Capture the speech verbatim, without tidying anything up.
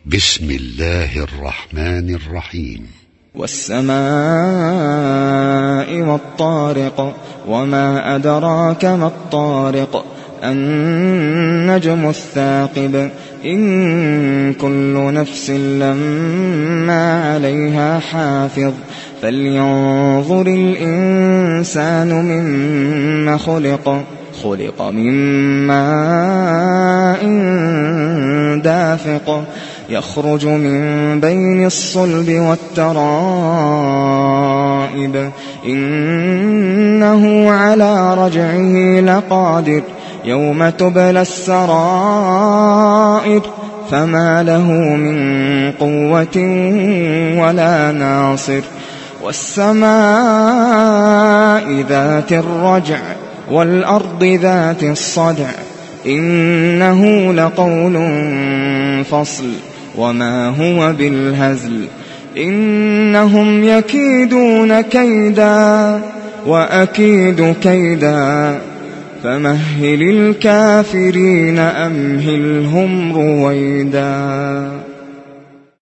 بسم الله الرحمن الرحيم. والسماء والطارق وما أدراك ما الطارق النجم الثاقب إن كل نفس لما عليها حافظ فلينظر الإنسان مما خلق خلق من ماء دافق يخرج من بين الصلب والترائب إنه على رجعه لقادر يوم تبلى السرائر فما له من قوة ولا ناصر والسماء ذات الرجع والأرض ذات الصدع إنه لقول فصل وما هو بالهزل إنهم يكيدون كيدا وأكيد كيدا فمهل الكافرين أمهلهم رويدا.